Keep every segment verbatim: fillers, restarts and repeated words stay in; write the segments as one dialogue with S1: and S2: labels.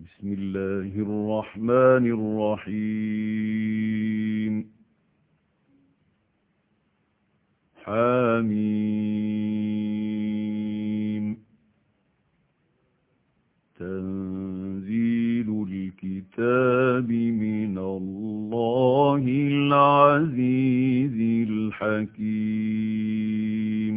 S1: بسم الله الرحمن الرحيم حميم تنزيل الكتاب من الله العزيز الحكيم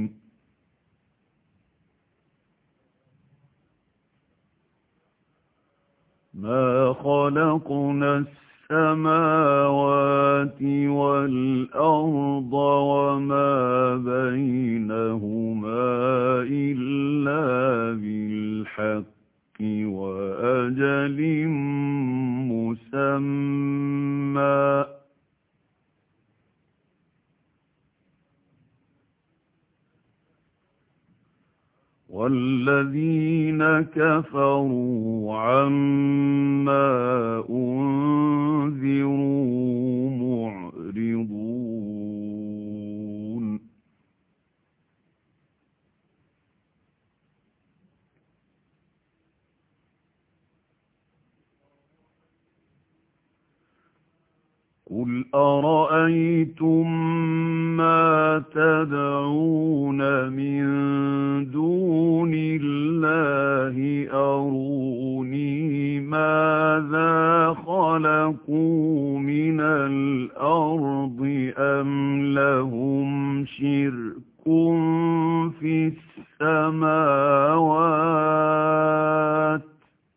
S1: ما خلقنا السماوات والأرض وما بينهما إلا بالحق وأجل مسمى والذين كفروا عما أنذروا معرضون قل أرأيتم ما تدعون من دون الله أروني ماذا خلقوا من الأرض أم لهم شرك في السماوات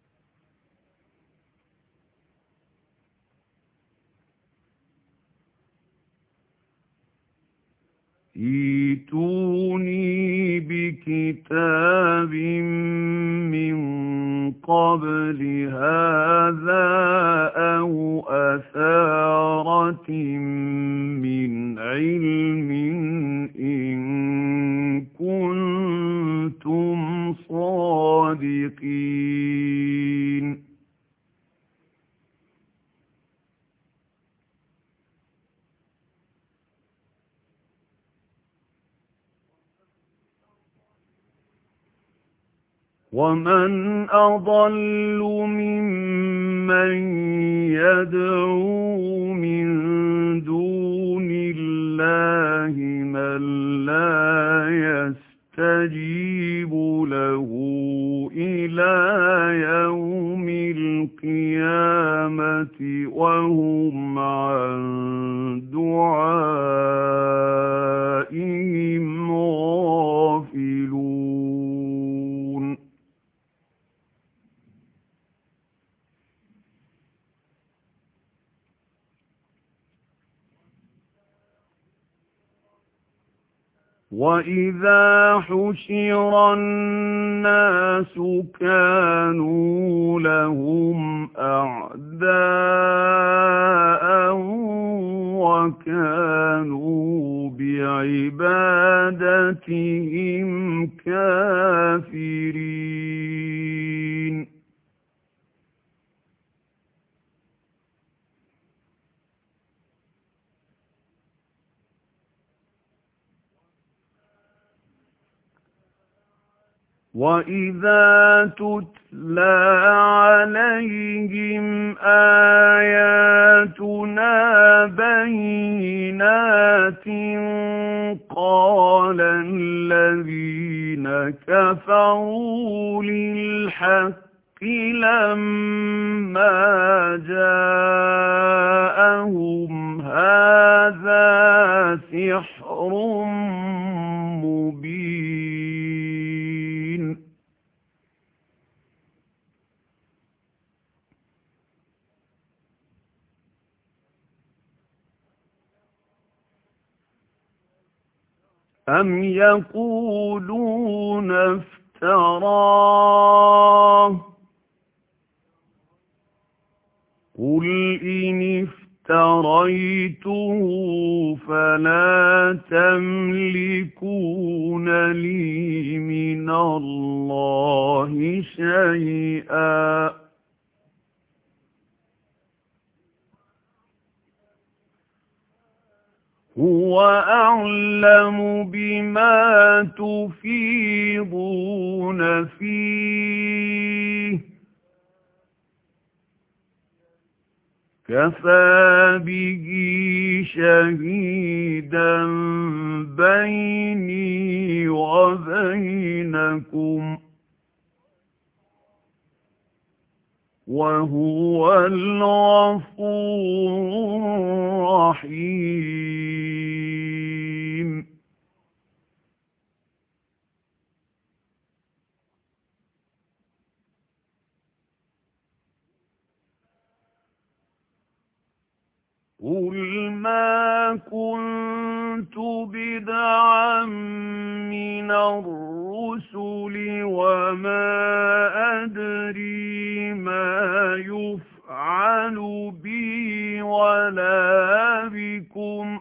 S1: ائتوني بكتاب من قبل هذا أو أثارة من علم إن كنتم صادقين ومن أضل ممن يدعو من دون الله من لا يستجيب له إلى يوم القيامة وهم عن دعائهم غافلون وَإِذَا حُشِرَ النَّاسُ كَانُوا لَهُمْ أَعْدَاءً وَكَانُوا بِعِبَادَتِهِمْ كَافِرِينَ وَإِذَا تُتْلَى عَلَيْهِمْ آيَاتُنَا بَيِّنَاتٍ قَالَ الَّذِينَ كَفَرُوا لِلْحَقِّ لَمَّا جَاءَهُمْ هَذَا سِحْرٌ مُبِينٌ أَمْ يَقُولُونَ افْتَرَاهُ قُلْ إِنِ افْتَرَيْتُهُ فَلَا تَمْلِكُونَ لِي مِنَ اللَّهِ شَيْئًا هُوَ أَعْلَمُ بِمَا تُفِيضُونَ فِيهِ كَفَى بِهِ شَهِيدًا بَيْنِي وَبَيْنَكُمْ وَهُوَ الْغَفُورُ الرَّحِيمُ. قُلْ مَا كُنتُ بِدْعًا مِّنَ الرُّسُلِ وَمَا أَدْرِي مَا يُفْعَلُ بِي وَلَا بِكُمْ ۖ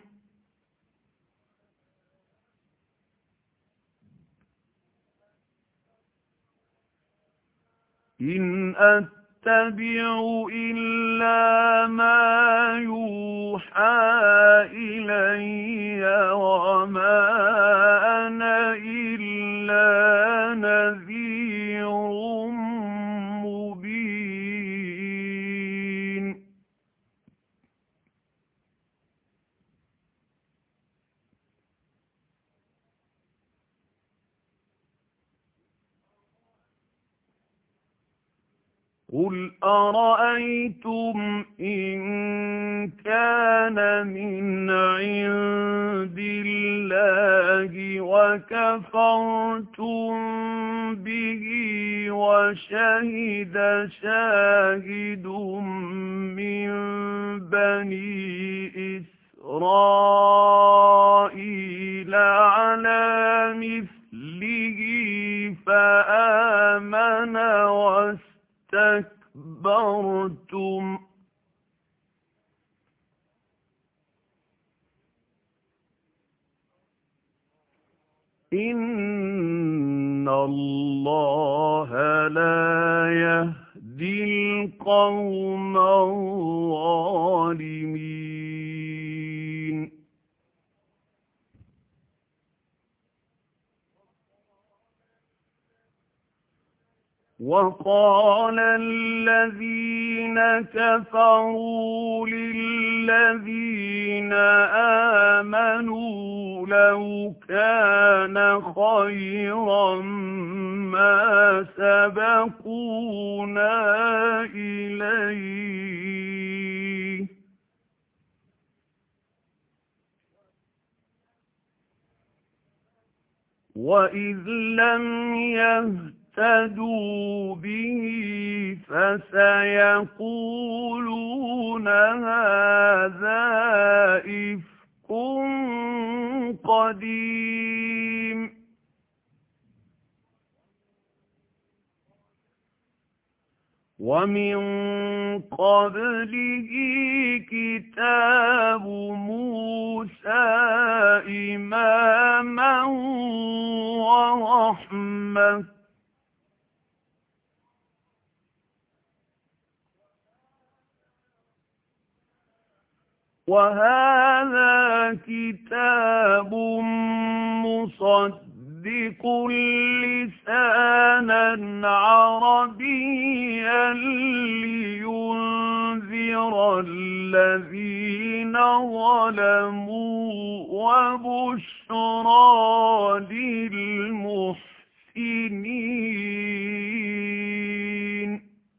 S1: إِنْ أَتَّبِعُ إِلَّا مَا يُوحَىٰ إِلَيَّ وَمَا أَنَا إِلَّا نَذِيرٌ مُّبِينٌ. قُلْ أَرَأَيْتُمْ إِن كَانَ مِنْ عِندِ اللَّهِ وَكَفَرْتُم بِهِ وَشَهِدَ شَاهِدٌ مِّن بَنِي إِسْرَائِيلَ عَلَىٰ مِثْلِهِ فَآمَنَ وَاسْتَكْبَرْتُمْ ۖ إِنَّ اللَّهَ لَا يَهْدِي الْقَوْمَ الظَّالِمِينَ. وَقَالَ الَّذِينَ كَفَرُوا لِلَّذِينَ آمَنُوا لَوْ كَانَ خَيْرًا مَّا سَبَقُونَا إِلَيْهِ وَإِذْ لَمْ يَهْتَدُوا بِهِ فَسَيَقُولُونَ هَٰذَا إِفْكٌ قَدِيمٌ. وَمِن قَبْلِهِ كِتَابُ مُوسَىٰ إِمَامًا وَرَحْمَةً ۚ وَهَٰذَا كِتَابٌ مُّصَدِّقٌ لِّسَانًا عَرَبِيًّا لِّيُنذِرَ الَّذِينَ ظَلَمُوا وَبُشْرَىٰ لِلْمُحْسِنِينَ.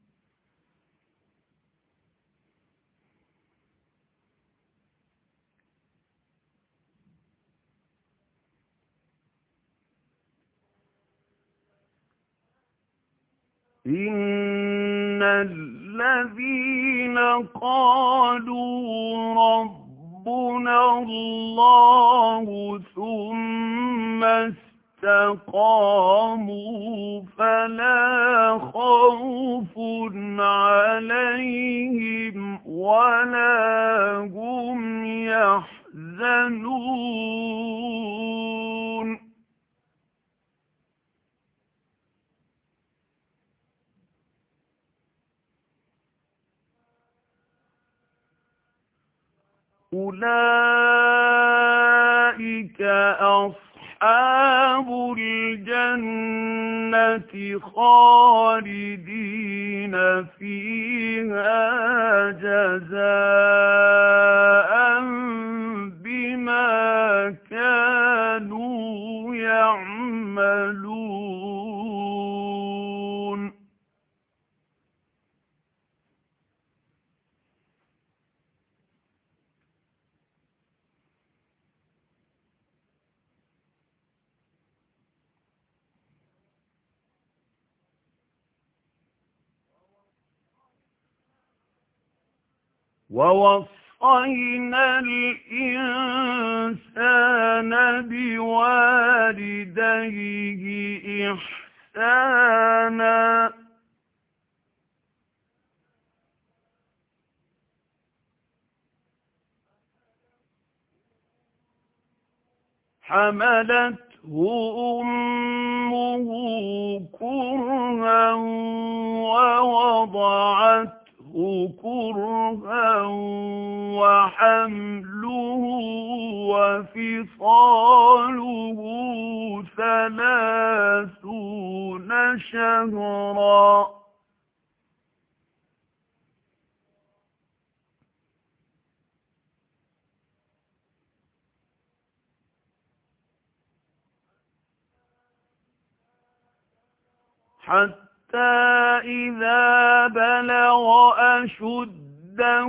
S1: إِنَّ الَّذِينَ قَالُوا رَبُّنَا اللَّهُ ثُمَّ اسْتَقَامُوا فَلَا خَوْفٌ عَلَيْهِمْ وَلَا هُمْ يَحْزَنُونَ. أُولَٰئِكَ أَصْحَابُ أصحاب الجنة خالدين فيها جزاء بما كانوا يعملون ووصينا الإنسان بوالديه إحسانا حملته أمه كرها ووضعته كرها وحمله وفصاله ثلاثون شهرا حتى إذا بلغ أشده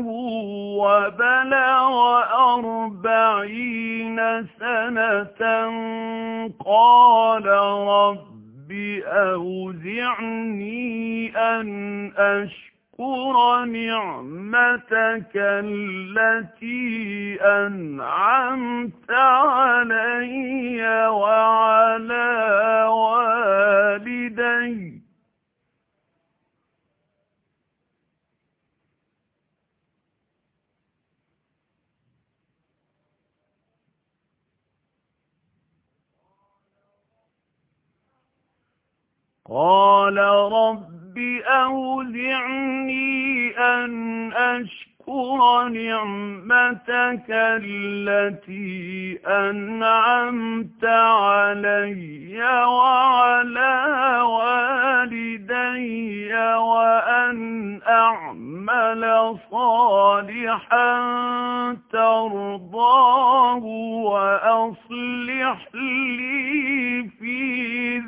S1: وبلغ أربعين سنة قال رب أوزعني أن أشكر نعمتك التي أنعمت علي وعلى والدي قال رب أوزعني أن أشكر نعمتك التي أنعمت علي وعلى والدي وأن أعمل صالحا ترضاه وأصلح لي في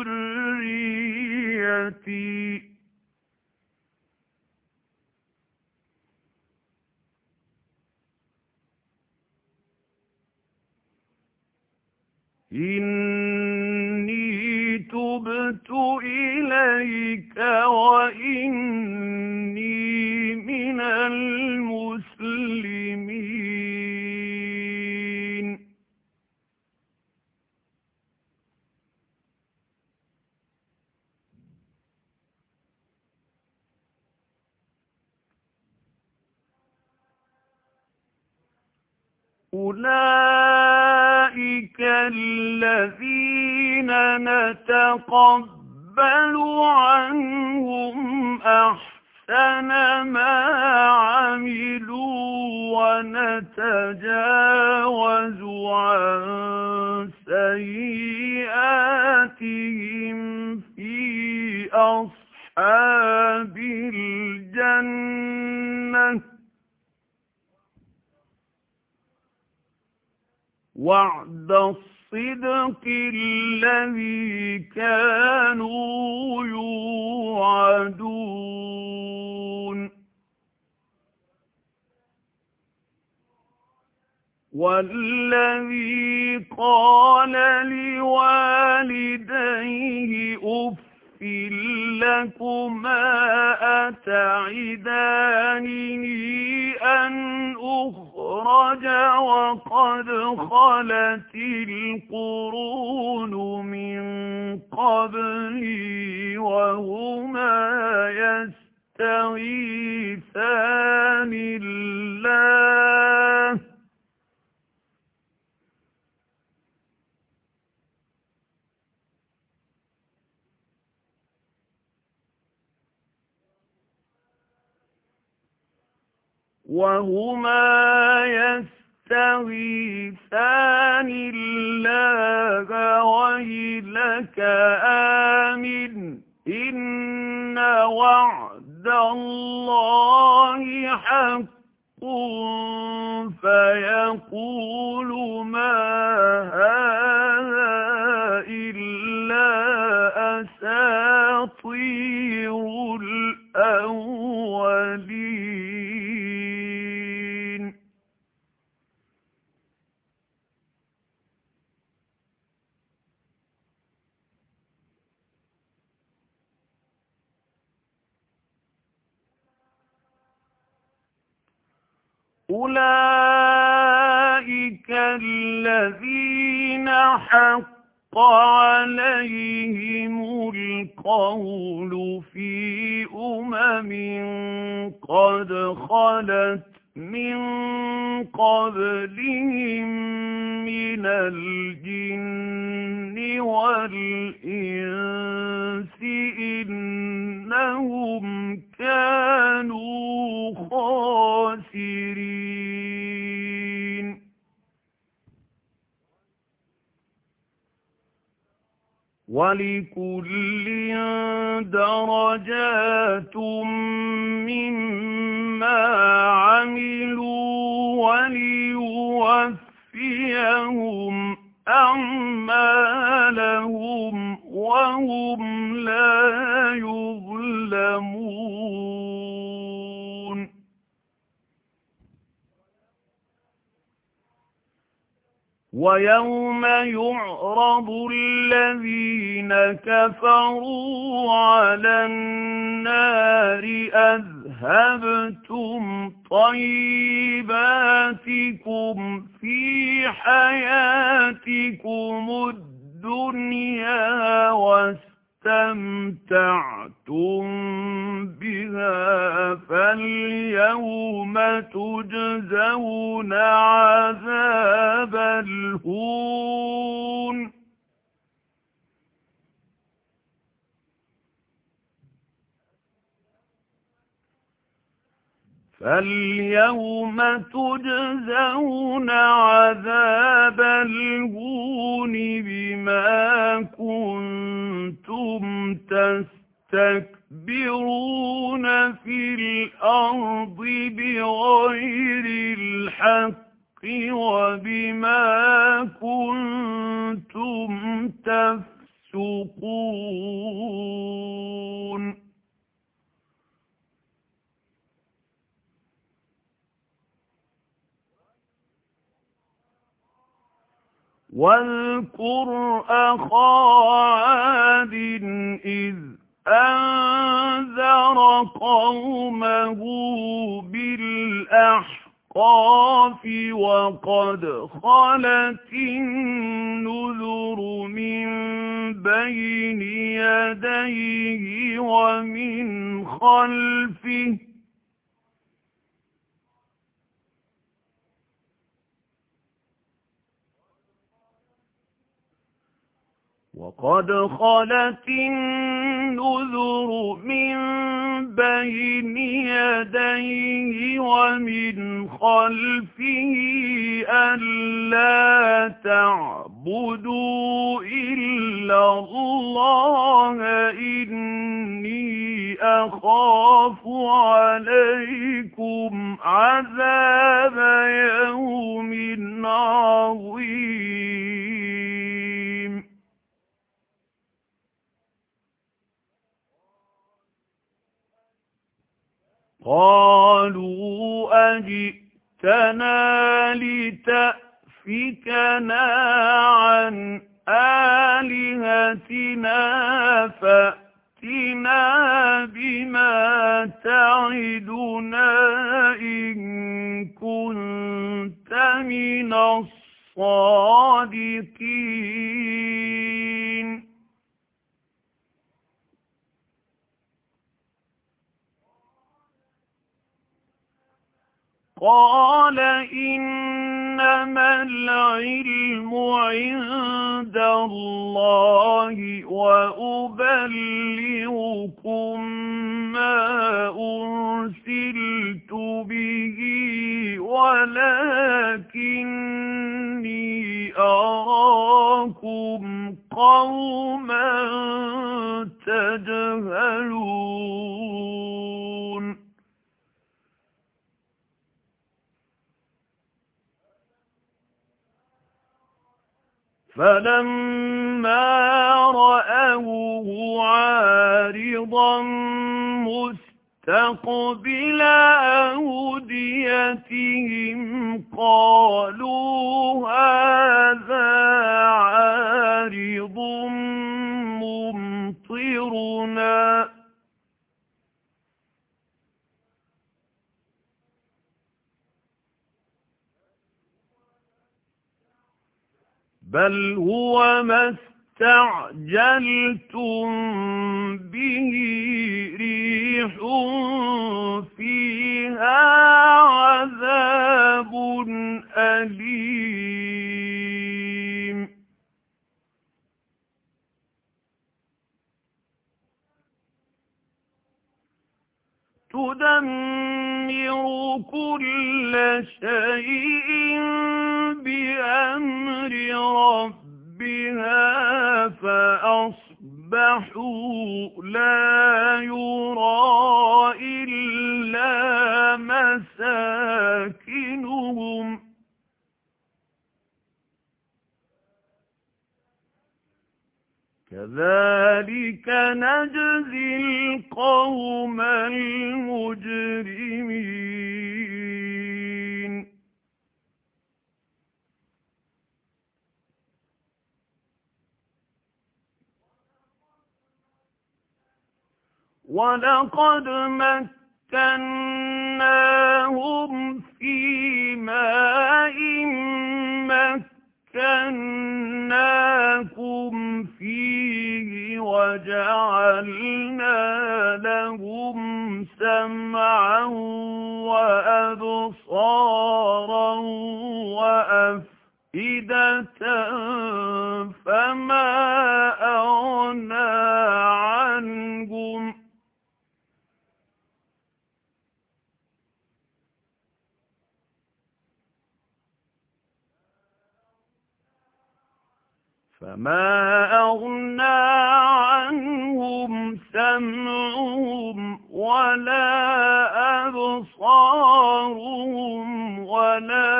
S1: ذريتي إني تبت إليك وإني من المسلمين أولئك الذين نتقبل عنهم أحسن ما عملوا ونتجاوز عن سيئاتهم في أصحاب الجنة وعد الصدق الذي كانوا يوعدون والذي قال لوالديه أف لكما أتعدانني أن أخرج وقد خلت القرون من قبلي وهما يستغيثان الله وهما يستغيثان الله ويلك آمن إن وعد الله حق فيقول ما هذا إلا أساطير الأولين. أولئك الذين حق عليهم القول في أمم قد خلت من قبلهم من الجن والإنس إنهم كانوا خاسرين. ولكل درجات مما عملوا وليوفيهم أعمالهم وهم لا يظلمون. ويوم يعرض الذين كفروا على النار أذهبتم طيباتكم في حياتكم الدنيا واستمتعتم بها فاليوم تجزون عذاب الهون فاليوم تجزون عذاب الهون بما كنتم تستكبرون في الأرض بغير الحق وبما كنتم تفسقون. واذكر أخا عاد إذ أنذر قومه بالأحقاف وقد خلت النذر من بين يديه ومن خلفه وقد خلت النذر من بين يديه ومن خلفه ألا تعبدوا إلا الله إني أخاف عليكم عذاب يوم عظيم. قالوا أجئتنا لتأفكنا عن آلهتنا فأتنا بما تعدنا إن كنت من الصادقين. قال إنما العلم عند الله وأبلغكم ما أرسلت به ولكن أراكم قوما تجهلون فلما رأوه عارضا مستقبل أوديتهم قالوا هذا عارض ممطرنا بل هو ما استعجلتم به ريح فيها عذاب أليم تدمر كل شيء بأمر ربها فأصبحوا لا يرى إلا مساكنهم كذلك نجزي القوم المجرمين ولقد مكناهم في ماء مكناكم فيه وجعلنا لهم سمعا وأبصارا وأفئدة فما أغنى عنهم فما أغنى عنهم سمعهم ولا أبصارهم ولا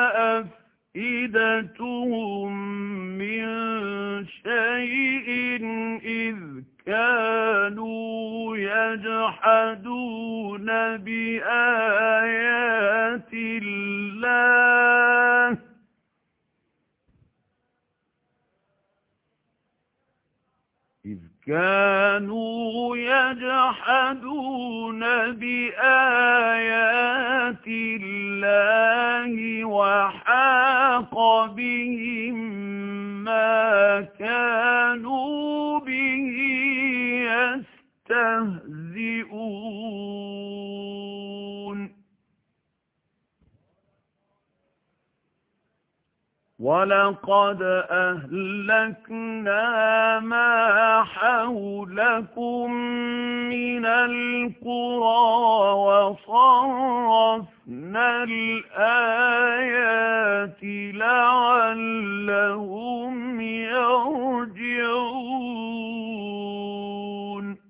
S1: أفئدتهم من شيء إذ كانوا يجحدون بآيات الله إذ كانوا يجحدون بآيات الله وحاق بهم ما كانوا به يستهزئون ولقد أهلكنا ما حولكم من القرى وصرفنا الآيات لعلهم يرجعون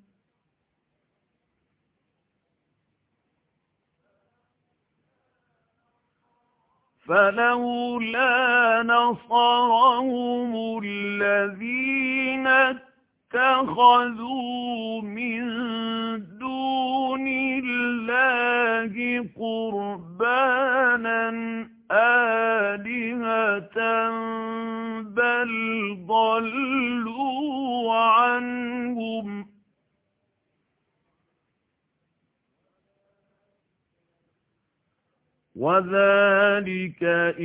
S1: فلولا نصرهم الذين اتخذوا من دون الله قربانا آلهة بل ضلوا عنهم وذلك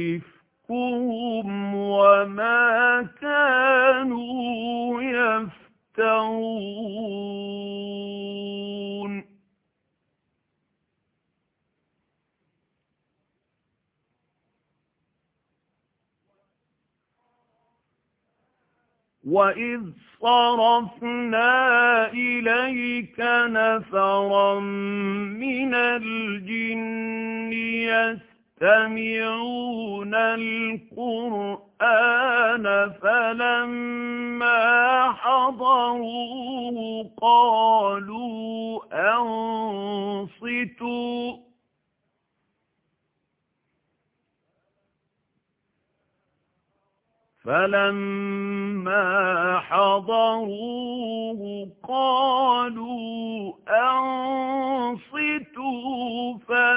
S1: إفكهم وما كانوا يفترون وَإِذْ صَرَفْنَا إِلَيْكَ نَفَرًا مِنَ الْجِنِّ يَسْتَمِعُونَ الْقُرْآنَ القرآن فلما حضروه قالوا أنصتوا فلما حضروه قالوا أنصتوا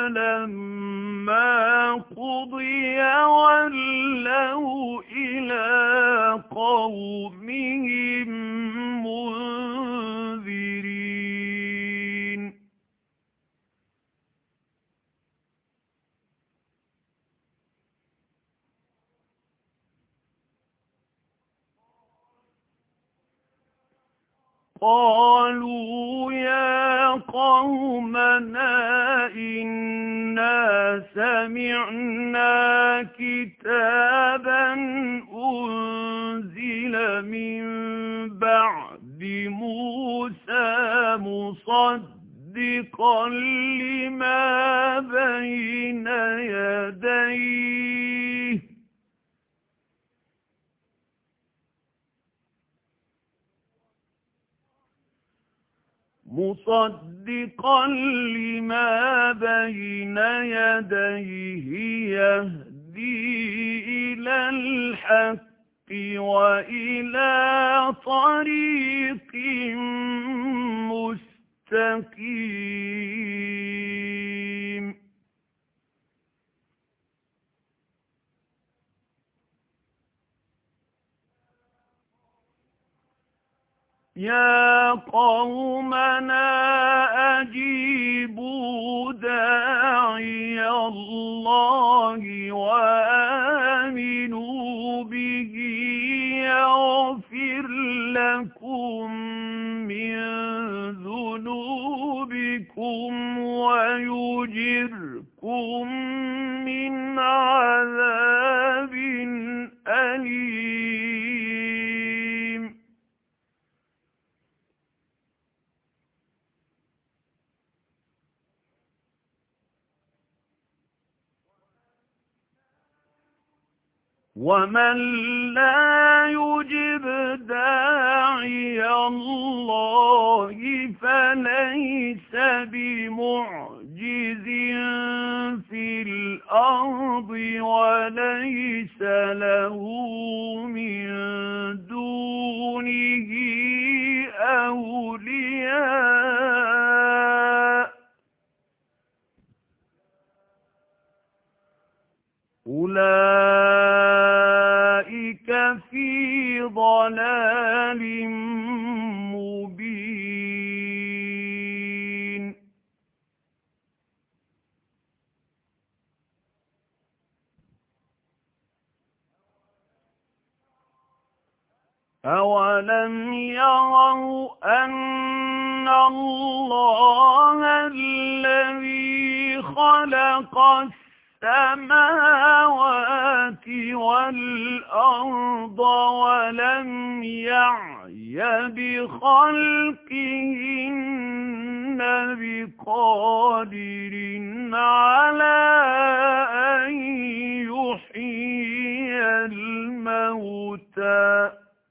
S1: فلما قضي ولوا إلى قومهم منذرين قالوا يا قومنا إنا سمعنا كتابا أنزل من بعد موسى مصدقا لما بين يديه مصدقا لما بين يديه يهدي إلى الحق وإلى طريق مستقيم يا قومنا أجيبوا داعي الله وآمنوا به يغفر لكم من ذنوبكم ويجركم من عذاب أليم ومن لا يجب داعي الله فليس بمعجز في الأرض وليس له من دونه أولياء أولئك في ضلال مبين أولم يروا أن الله الذي خلق السماوات والأرض ولم يعي بخلقهن بقادر على أن يحيي الموتى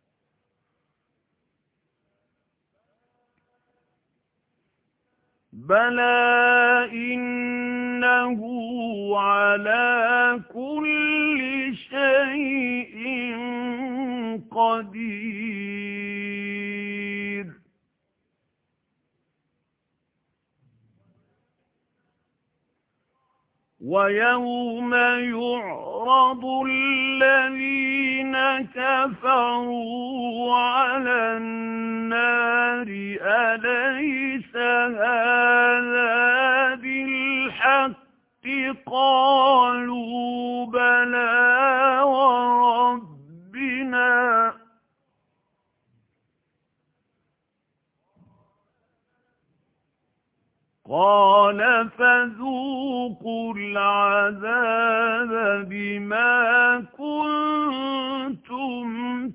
S1: بلى إنه على كل شيء قدير ويوم يعرض الذين كفروا على النار أليس هذا بالحق قالوا بلى وربنا قال فذوقوا العذاب بما كنتم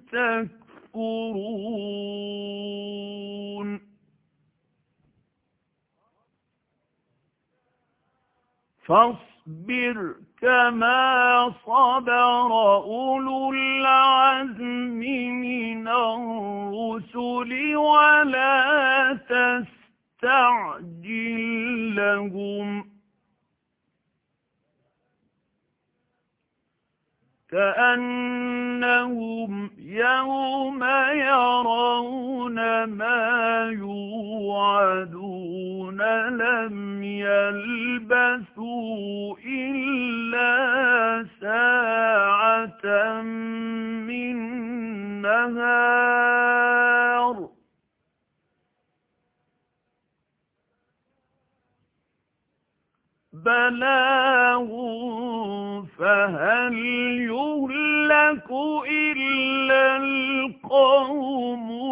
S1: تكفرون فاصبر فاصبر كما صبر أولو العزم من الرسل ولا تستعجل لهم كأنهم يوم يرون ما يوعدون لم يلبثوا إلا ساعة من نهار بلاغ فهل يهلك إلا القوم